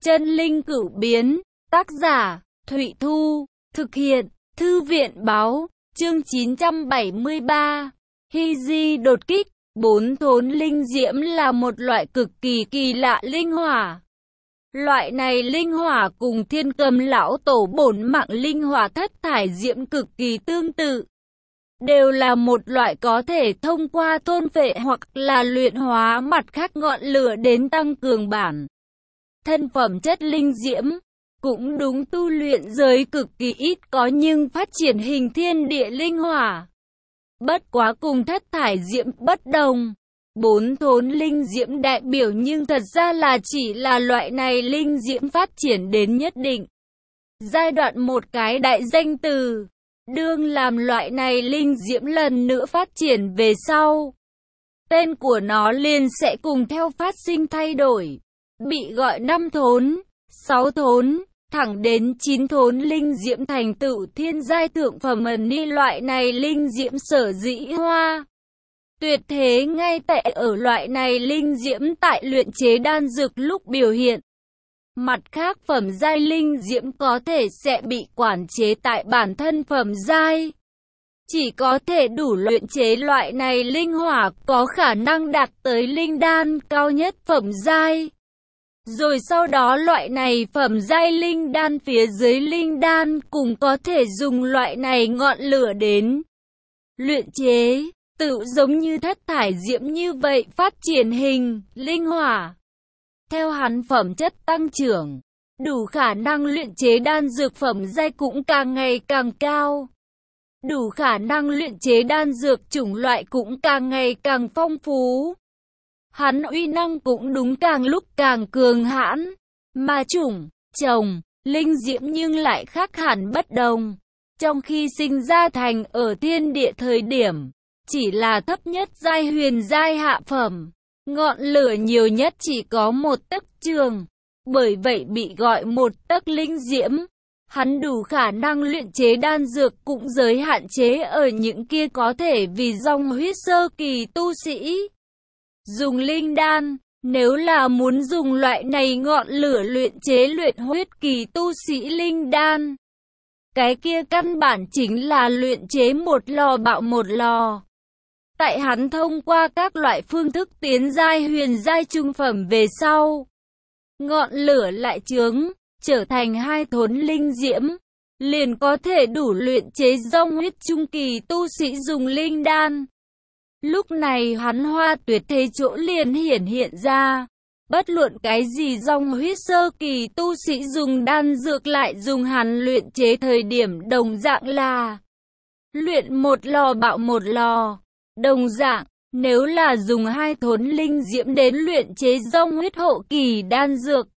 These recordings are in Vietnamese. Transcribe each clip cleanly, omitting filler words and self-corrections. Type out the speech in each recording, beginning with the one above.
Chân linh cửu biến, tác giả, Thụy Thu, thực hiện, Thư viện Báo, chương 973, Hy Di đột kích. 4 thốn linh diễm là một loại cực kỳ lạ linh hỏa. Loại này linh hỏa cùng Thiên Cầm lão tổ bổn mạng linh hỏa thất thải diễm cực kỳ tương tự. Đều là một loại có thể thông qua thôn phệ hoặc là luyện hóa mặt khác ngọn lửa đến tăng cường bản thân phẩm chất linh diễm. Cũng đúng, tu luyện giới cực kỳ ít có nhưng phát triển hình thiên địa linh hỏa. Bất quá cùng thất thải diễm bất đồng. 4 thốn linh diễm đại biểu nhưng thật ra là chỉ là loại này linh diễm phát triển đến nhất định giai đoạn một cái đại danh từ. Đương làm loại này linh diễm lần nữa phát triển về sau, tên của nó liền sẽ cùng theo phát sinh thay đổi, bị gọi 5 thốn, 6 thốn, thẳng đến 9 thốn linh diễm thành tựu thiên giai thượng phẩm ẩn ni. Loại này linh diễm sở dĩ hoa tuyệt thế ngay tại ở loại này linh diễm tại luyện chế đan dược lúc biểu hiện. Mặt khác phẩm giai linh diễm có thể sẽ bị quản chế tại bản thân phẩm giai. Chỉ có thể đủ luyện chế loại này linh hỏa có khả năng đạt tới linh đan cao nhất phẩm giai. Rồi sau đó loại này phẩm giai linh đan phía dưới linh đan cũng có thể dùng loại này ngọn lửa đến luyện chế, tự giống như thất thải diễm như vậy phát triển hình linh hỏa. Theo hắn phẩm chất tăng trưởng, đủ khả năng luyện chế đan dược phẩm giai cũng càng ngày càng cao. Đủ khả năng luyện chế đan dược chủng loại cũng càng ngày càng phong phú. Hắn uy năng cũng đúng càng lúc càng cường hãn, mà chủng, trồng, linh diễm nhưng lại khác hẳn bất đồng. Trong khi sinh ra thành ở thiên địa thời điểm, chỉ là thấp nhất giai huyền giai hạ phẩm. Ngọn lửa nhiều nhất chỉ có 1 tấc trường, bởi vậy bị gọi 1 tấc linh diễm. Hắn đủ khả năng luyện chế đan dược cũng giới hạn chế ở những kia có thể vì dòng huyết sơ kỳ tu sĩ dùng linh đan. Nếu là muốn dùng loại này ngọn lửa luyện chế luyện huyết kỳ tu sĩ linh đan, cái kia căn bản chính là luyện chế một lò bạo một lò. Tại hắn thông qua các loại phương thức tiến giai huyền giai trung phẩm về sau, ngọn lửa lại chướng, trở thành 2 thốn linh diễm, liền có thể đủ luyện chế dòng huyết trung kỳ tu sĩ dùng linh đan. Lúc này hắn hoa tuyệt thế chỗ liền hiện ra, bất luận cái gì dòng huyết sơ kỳ tu sĩ dùng đan dược lại dùng hắn luyện chế thời điểm đồng dạng là luyện một lò bạo một lò. Đồng dạng, nếu là dùng 2 thốn linh diễm đến luyện chế dòng huyết hậu kỳ đan dược,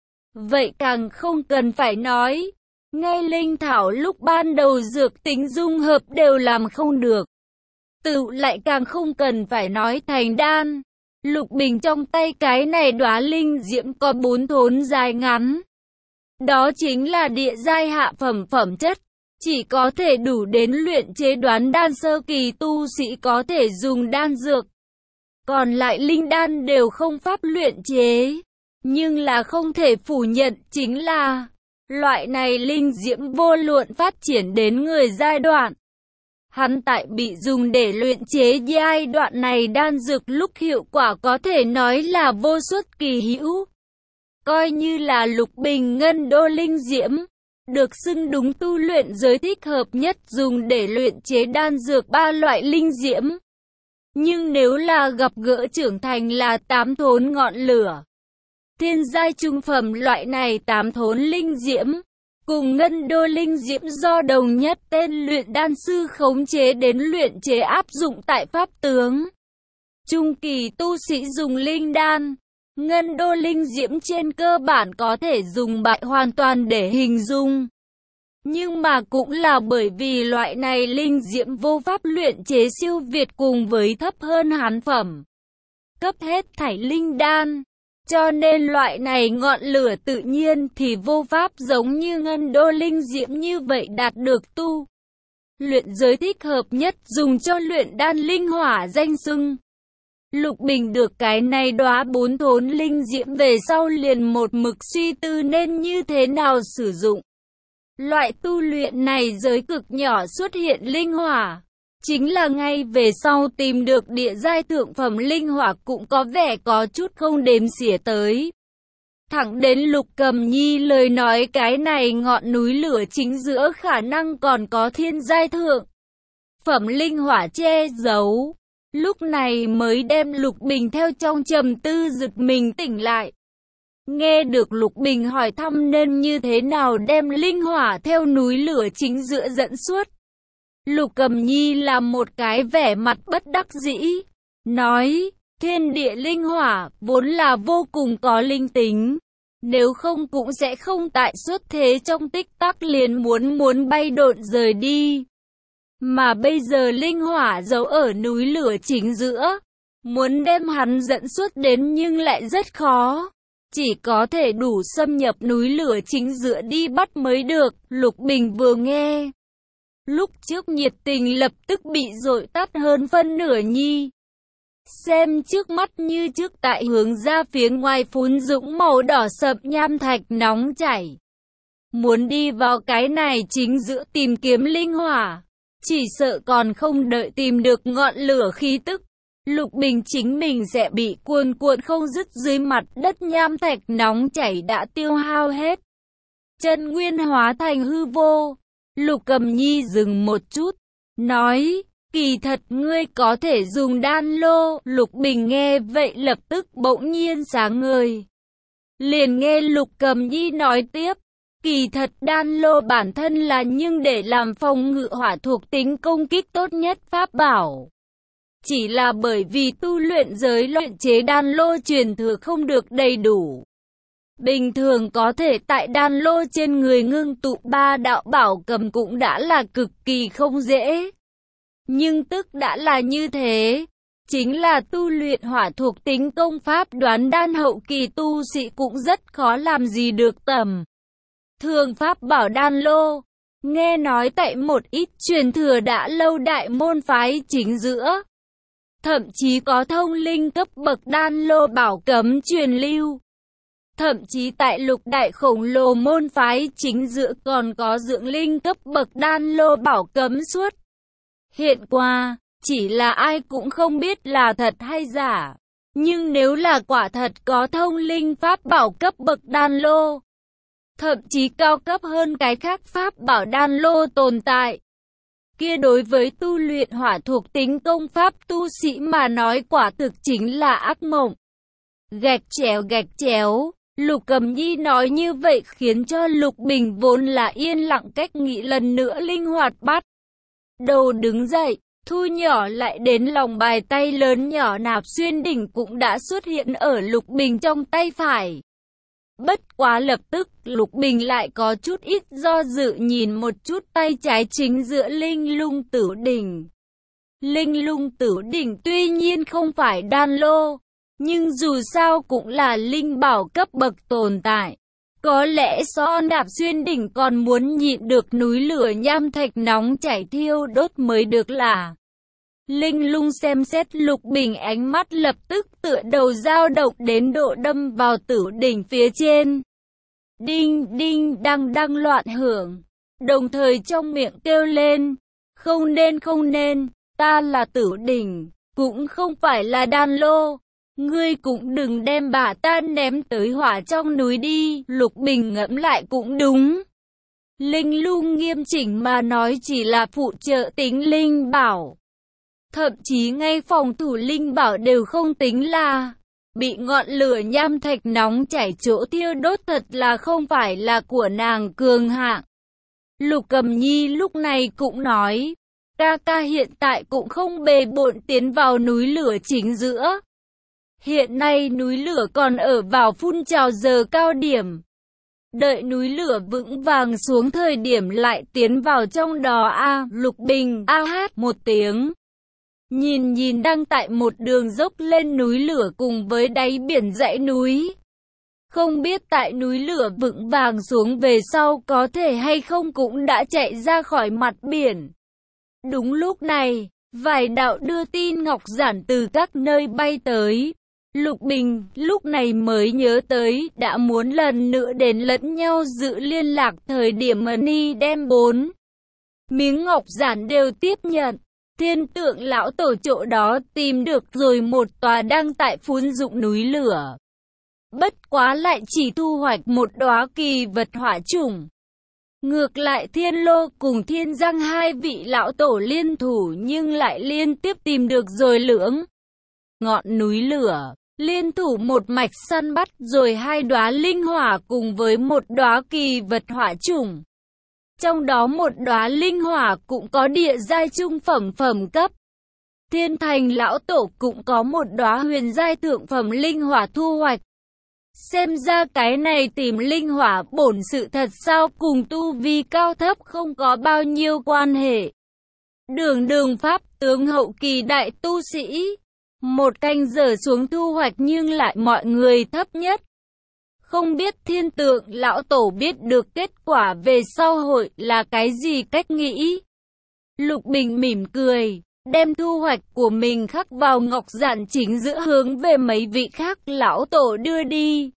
vậy càng không cần phải nói. Ngay linh thảo lúc ban đầu dược tính dung hợp đều làm không được, tự lại càng không cần phải nói thành đan. Lục Bình trong tay cái này đóa linh diễm có 4 thốn dài ngắn. Đó chính là địa giai hạ phẩm phẩm chất. Chỉ có thể đủ đến luyện chế đoán đan sơ kỳ tu sĩ có thể dùng đan dược. Còn lại linh đan đều không pháp luyện chế. Nhưng là không thể phủ nhận chính là loại này linh diễm vô luận phát triển đến người giai đoạn. Hắn tại bị dùng để luyện chế giai đoạn này đan dược lúc hiệu quả có thể nói là vô xuất kỳ hữu. Coi như là Lục Bình ngân đô linh diễm, được xưng đúng tu luyện giới thích hợp nhất dùng để luyện chế đan dược 3 loại linh diễm. Nhưng nếu là gặp gỡ trưởng thành là 8 thốn ngọn lửa, thiên giai trung phẩm loại này 8 thốn linh diễm, cùng ngân đô linh diễm do đồng nhất tên luyện đan sư khống chế đến luyện chế áp dụng tại pháp tướng. Trung kỳ tu sĩ dùng linh đan. Ngân đô linh diễm trên cơ bản có thể dùng bại hoàn toàn để hình dung. Nhưng mà cũng là bởi vì loại này linh diễm vô pháp luyện chế siêu việt cùng với thấp hơn hắn phẩm cấp hết thảy linh đan. Cho nên loại này ngọn lửa tự nhiên thì vô pháp giống như ngân đô linh diễm như vậy đạt được tu luyện giới thích hợp nhất dùng cho luyện đan linh hỏa danh xưng. Lục Bình được cái này đóa 4 thốn linh diễm về sau liền một mực suy tư nên như thế nào sử dụng. Loại tu luyện này giới cực nhỏ xuất hiện linh hỏa. Chính là ngay về sau tìm được địa giai thượng phẩm linh hỏa cũng có vẻ có chút không đếm xỉa tới. Thẳng đến Lục Cầm Nhi lời nói cái này ngọn núi lửa chính giữa khả năng còn có thiên giai thượng phẩm linh hỏa che giấu. Lúc này mới đem Lục Bình theo trong trầm tư giật mình tỉnh lại. Nghe được Lục Bình hỏi thăm nên như thế nào đem linh hỏa theo núi lửa chính giữa dẫn suốt. Lục Cầm Nhi làm một cái vẻ mặt bất đắc dĩ, nói, thiên địa linh hỏa vốn là vô cùng có linh tính. Nếu không cũng sẽ không tại xuất thế trong tích tắc liền muốn bay độn rời đi. Mà bây giờ linh hỏa giấu ở núi lửa chính giữa. Muốn đem hắn dẫn xuất đến nhưng lại rất khó. Chỉ có thể đủ xâm nhập núi lửa chính giữa đi bắt mới được. Lục Bình vừa nghe. Lúc trước nhiệt tình lập tức bị dội tắt hơn phân nửa nhi. Xem trước mắt như trước tại hướng ra phía ngoài phun dũng màu đỏ sậm nham thạch nóng chảy. Muốn đi vào cái này chính giữa tìm kiếm linh hỏa. Chỉ sợ còn không đợi tìm được ngọn lửa khí tức. Lục Bình chính mình sẽ bị cuồn cuộn không dứt dưới mặt đất nham thạch nóng chảy đã tiêu hao hết. Chân nguyên hóa thành hư vô. Lục Cầm Nhi dừng một chút. Nói, kỳ thật ngươi có thể dùng đan lô. Lục Bình nghe vậy lập tức bỗng nhiên sáng ngời. Liền nghe Lục Cầm Nhi nói tiếp. Kỳ thật đan lô bản thân là nhưng để làm phòng ngự hỏa thuộc tính công kích tốt nhất pháp bảo. Chỉ là bởi vì tu luyện giới luyện chế đan lô truyền thừa không được đầy đủ. Bình thường có thể tại đan lô trên người ngưng tụ 3 đạo bảo cầm cũng đã là cực kỳ không dễ. Nhưng tức đã là như thế. Chính là tu luyện hỏa thuộc tính công pháp đoán đan hậu kỳ tu sĩ cũng rất khó làm gì được tầm thường pháp bảo đan lô. Nghe nói tại một ít truyền thừa đã lâu đại môn phái chính giữa. Thậm chí có thông linh cấp bậc đan lô bảo cấm truyền lưu. Thậm chí tại lục đại khổng lồ môn phái chính giữa còn có dưỡng linh cấp bậc đan lô bảo cấm suốt hiện qua, chỉ là ai cũng không biết là thật hay giả. Nhưng nếu là quả thật có thông linh pháp bảo cấp bậc đan lô, thậm chí cao cấp hơn cái khác pháp bảo đan lô tồn tại, kia đối với tu luyện hỏa thuộc tính công pháp tu sĩ mà nói quả thực chính là ác mộng. Gạch chéo. Lục Cầm Nhi nói như vậy khiến cho Lục Bình vốn là yên lặng cách nghĩ lần nữa linh hoạt bắt đầu đứng dậy, thu nhỏ lại đến lòng bài tay lớn nhỏ nạp xuyên đỉnh cũng đã xuất hiện ở Lục Bình trong tay phải. Bất quá lập tức Lục Bình lại có chút ít do dự nhìn một chút tay trái chính giữa linh lung tử đỉnh. Linh lung tử đỉnh tuy nhiên không phải đan lô, nhưng dù sao cũng là linh bảo cấp bậc tồn tại. Có lẽ so nạp xuyên đỉnh còn muốn nhịn được núi lửa nham thạch nóng chảy thiêu đốt mới được là. Linh lung xem xét Lục Bình ánh mắt lập tức tựa đầu dao động đến độ đâm vào tử đỉnh phía trên. Đinh đinh đang loạn hưởng. Đồng thời trong miệng kêu lên. Không nên, ta là tử đỉnh, cũng không phải là đan lô. Ngươi cũng đừng đem bà ta ném tới hỏa trong núi đi. Lục Bình ngẫm lại cũng đúng. Linh lung nghiêm chỉnh mà nói chỉ là phụ trợ tính linh bảo. Thậm chí ngay phòng thủ linh bảo đều không tính là. Bị ngọn lửa nham thạch nóng chảy chỗ thiêu đốt thật là không phải là của nàng cường hạng. Lục Cầm Nhi lúc này cũng nói. Ca ca hiện tại cũng không bề bộn tiến vào núi lửa chính giữa. Hiện nay núi lửa còn ở vào phun trào giờ cao điểm. Đợi núi lửa vững vàng xuống thời điểm lại tiến vào trong đó Lục Bình hát một tiếng. Nhìn đang tại một đường dốc lên núi lửa cùng với đáy biển dãy núi. Không biết tại núi lửa vững vàng xuống về sau có thể hay không cũng đã chạy ra khỏi mặt biển. Đúng lúc này, Vài đạo đưa tin ngọc giản từ các nơi bay tới. Lục Bình lúc này mới nhớ tới đã muốn lần nữa đến lẫn nhau giữ liên lạc thời điểm Ni đem 4 miếng ngọc giản đều tiếp nhận. Thiên tượng lão tổ chỗ đó tìm được rồi một tòa đang tại phun dụng núi lửa. Bất quá lại chỉ thu hoạch một đóa kỳ vật hỏa chủng. Ngược lại Thiên Lô cùng Thiên Giang hai vị lão tổ liên thủ nhưng lại liên tiếp tìm được rồi lưỡng ngọn núi lửa. Liên thủ một mạch săn bắt rồi 2 đóa linh hỏa cùng với một đóa kỳ vật hỏa chủng. Trong đó một đóa linh hỏa cũng có địa giai trung phẩm cấp. Thiên Thành lão tổ cũng có một đóa huyền giai thượng phẩm linh hỏa thu hoạch. Xem ra cái này tìm linh hỏa bổn sự thật sao cùng tu vi cao thấp không có bao nhiêu quan hệ. Đường pháp tướng hậu kỳ đại tu sĩ. 1 canh giờ xuống thu hoạch nhưng lại mọi người thấp nhất. Không biết thiên tượng lão tổ biết được kết quả về sau hội là cái gì cách nghĩ. Lục Bình mỉm cười, đem thu hoạch của mình khắc vào ngọc giản chính giữa hướng về mấy vị khác lão tổ đưa đi.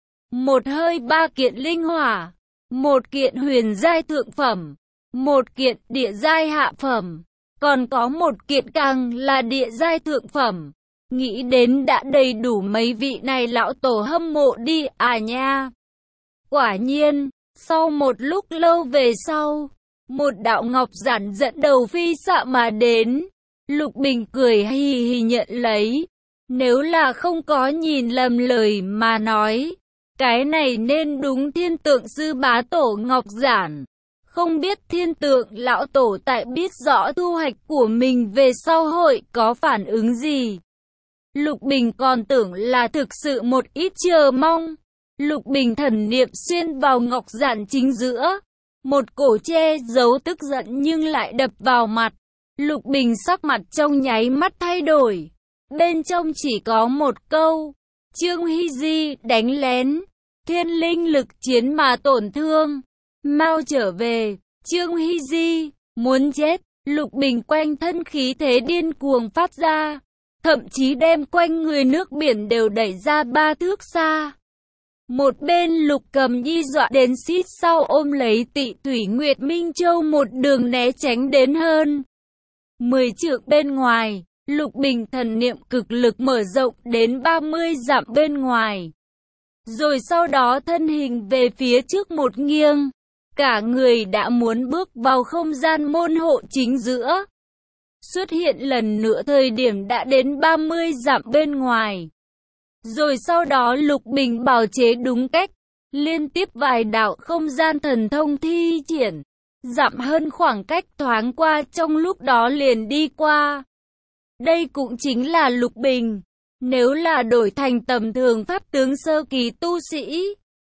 Một hơi 3 kiện linh hỏa, 1 kiện huyền giai thượng phẩm, 1 kiện địa giai hạ phẩm, còn có 1 kiện càng là địa giai thượng phẩm. Nghĩ đến đã đầy đủ mấy vị này lão tổ hâm mộ đi à nha. Quả nhiên, sau một lúc lâu về sau, một đạo ngọc giản dẫn đầu phi xạ mà đến. Lục Bình cười hì hì nhận lấy. Nếu là không có nhìn lầm lời mà nói, cái này nên đúng thiên tượng sư bá tổ ngọc giản. Không biết thiên tượng lão tổ tại biết rõ thu hoạch của mình về sau hội có phản ứng gì. Lục Bình còn tưởng là thực sự một ít chờ mong. Lục Bình thần niệm xuyên vào ngọc giản chính giữa. Một cổ che giấu tức giận nhưng lại đập vào mặt. Lục Bình sắc mặt trong nháy mắt thay đổi. Bên trong chỉ có một câu. Trương Hy Di đánh lén. Thiên linh lực chiến mà tổn thương. Mau trở về. Trương Hy Di muốn chết. Lục Bình quanh thân khí thế điên cuồng phát ra. Thậm chí đem quanh người nước biển đều đẩy ra 3 thước xa. Một bên Lục Cầm Nhi dọa đến xít sau ôm lấy Tị Thủy Nguyệt Minh Châu một đường né tránh đến hơn 10 trượng bên ngoài. Lục Bình thần niệm cực lực mở rộng đến 30 dặm bên ngoài. Rồi sau đó thân hình về phía trước một nghiêng. Cả người đã muốn bước vào không gian môn hộ chính giữa. Xuất hiện lần nữa thời điểm đã đến 30 dặm bên ngoài. Rồi sau đó Lục Bình bào chế đúng cách. Liên tiếp vài đạo không gian thần thông thi triển. Dặm hơn khoảng cách thoáng qua trong lúc đó liền đi qua. Đây cũng chính là Lục Bình. Nếu là đổi thành tầm thường pháp tướng sơ kỳ tu sĩ,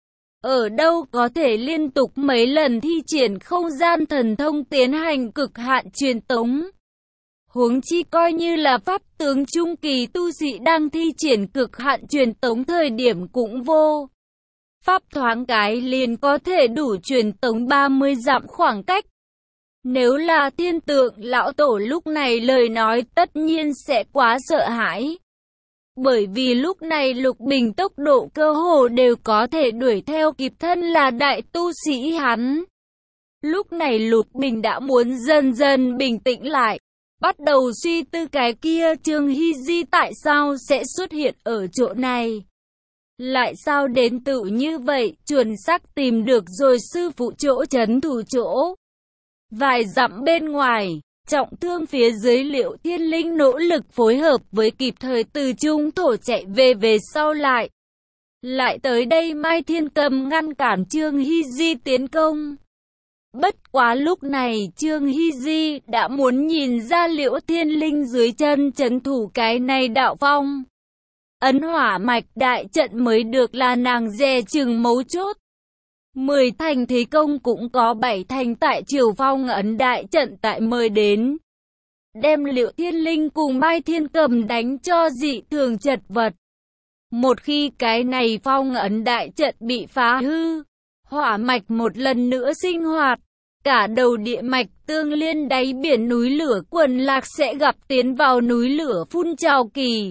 ở đâu có thể liên tục mấy lần thi triển không gian thần thông tiến hành cực hạn truyền tống. Huống chi coi như là pháp tướng trung kỳ tu sĩ đang thi triển cực hạn truyền tống thời điểm cũng vô. Pháp thoáng cái liền có thể đủ truyền tống 30 dặm khoảng cách. Nếu là thiên tượng lão tổ lúc này lời nói tất nhiên sẽ quá sợ hãi. Bởi vì lúc này Lục Bình tốc độ cơ hồ đều có thể đuổi theo kịp thân là đại tu sĩ hắn. Lúc này Lục Bình đã muốn dần dần bình tĩnh lại. Bắt đầu suy tư cái kia Trương Hy Di tại sao sẽ xuất hiện ở chỗ này. Lại sao đến tự như vậy, chuẩn xác tìm được rồi sư phụ chỗ trấn thủ chỗ. Vài dặm bên ngoài, trọng thương phía dưới Liệu Thiên Linh nỗ lực phối hợp với kịp thời từ trung thổ chạy về sau lại. Lại tới đây Mai Thiên Cầm ngăn cản Trương Hy Di tiến công. Bất quá lúc này Trương Hy Di đã muốn nhìn ra Liễu Thiên Linh dưới chân trấn thủ cái này đạo phong. Ấn hỏa mạch đại trận mới được là nàng dè chừng mấu chốt. 10 thành thế công cũng có 7 thành tại Triều Phong ấn đại trận tại mời đến. Đem Liễu Thiên Linh cùng Mai Thiên Cầm đánh cho dị thường chật vật. Một khi cái này phong ấn đại trận bị phá hư, hỏa mạch một lần nữa sinh hoạt. cả đầu địa mạch tương liên đáy biển núi lửa Quần Lạc sẽ gặp tiến vào núi lửa phun trào kỳ.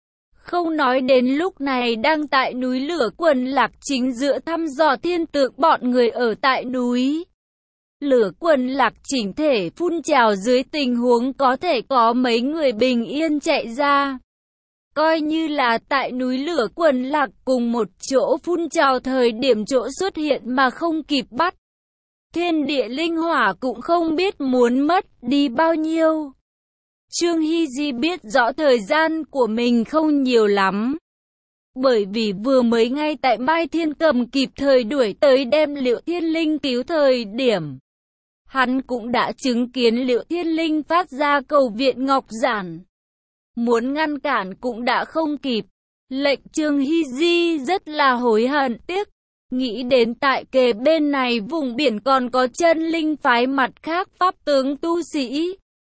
Không nói đến lúc này đang tại núi lửa Quần Lạc chính giữa thăm dò thiên tượng bọn người ở tại núi lửa Quần Lạc chỉnh thể phun trào dưới tình huống có thể có mấy người bình yên chạy ra. Coi như là tại núi lửa Quần Lạc cùng một chỗ phun trào thời điểm chỗ xuất hiện mà không kịp bắt. Thiên địa linh hỏa cũng không biết muốn mất đi bao nhiêu. Trương Hy Di biết rõ thời gian của mình không nhiều lắm. Bởi vì vừa mới ngay tại Mai Thiên Cầm kịp thời đuổi tới đem Liệu Thiên Linh cứu thời điểm. Hắn cũng đã chứng kiến Liệu Thiên Linh phát ra cầu viện ngọc giản. Muốn ngăn cản cũng đã không kịp. Lệnh Trương Hy Di rất là hối hận tiếc. Nghĩ đến tại kề bên này vùng biển còn có chân linh phái mặt khác pháp tướng tu sĩ.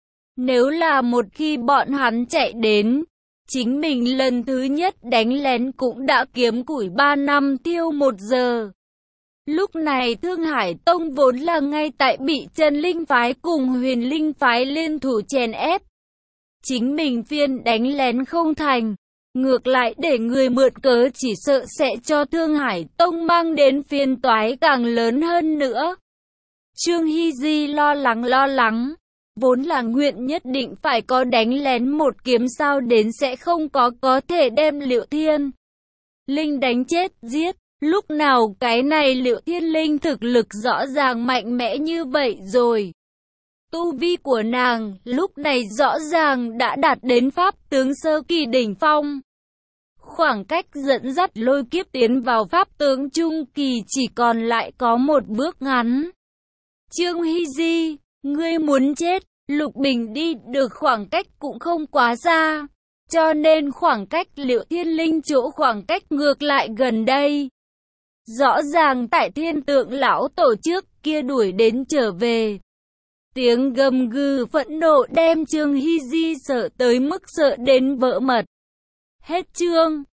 Nếu là một khi bọn hắn chạy đến, chính mình lần thứ nhất đánh lén cũng đã kiếm củi 3 năm tiêu 1 giờ. Lúc này Thương Hải Tông vốn là ngay tại bị chân linh phái cùng huyền linh phái liên thủ chèn ép. Chính mình phiên đánh lén không thành. Ngược lại để người mượn cớ chỉ sợ sẽ cho Thương Hải Tông mang đến phiền toái càng lớn hơn nữa. Trương Hy Di lo lắng. Vốn là nguyện nhất định phải có đánh lén một kiếm sao đến sẽ không có thể đem Liệu Thiên Linh đánh chết giết. Lúc nào cái này Liệu Thiên Linh thực lực rõ ràng mạnh mẽ như vậy rồi. Tu vi của nàng lúc này rõ ràng đã đạt đến pháp tướng sơ kỳ đỉnh phong. Khoảng cách dẫn dắt Lôi Kiếp tiến vào pháp tướng trung kỳ chỉ còn lại có một bước ngắn. Trương Hy Di, ngươi muốn chết, Lục Bình đi được khoảng cách cũng không quá xa. Cho nên khoảng cách Liệu Thiên Linh chỗ khoảng cách ngược lại gần đây. Rõ ràng tại Thiên Tượng lão tổ trước kia đuổi đến trở về. Tiếng gầm gừ phẫn nộ đem Trương Hy Di sợ tới mức sợ đến vỡ mật. Hết chương.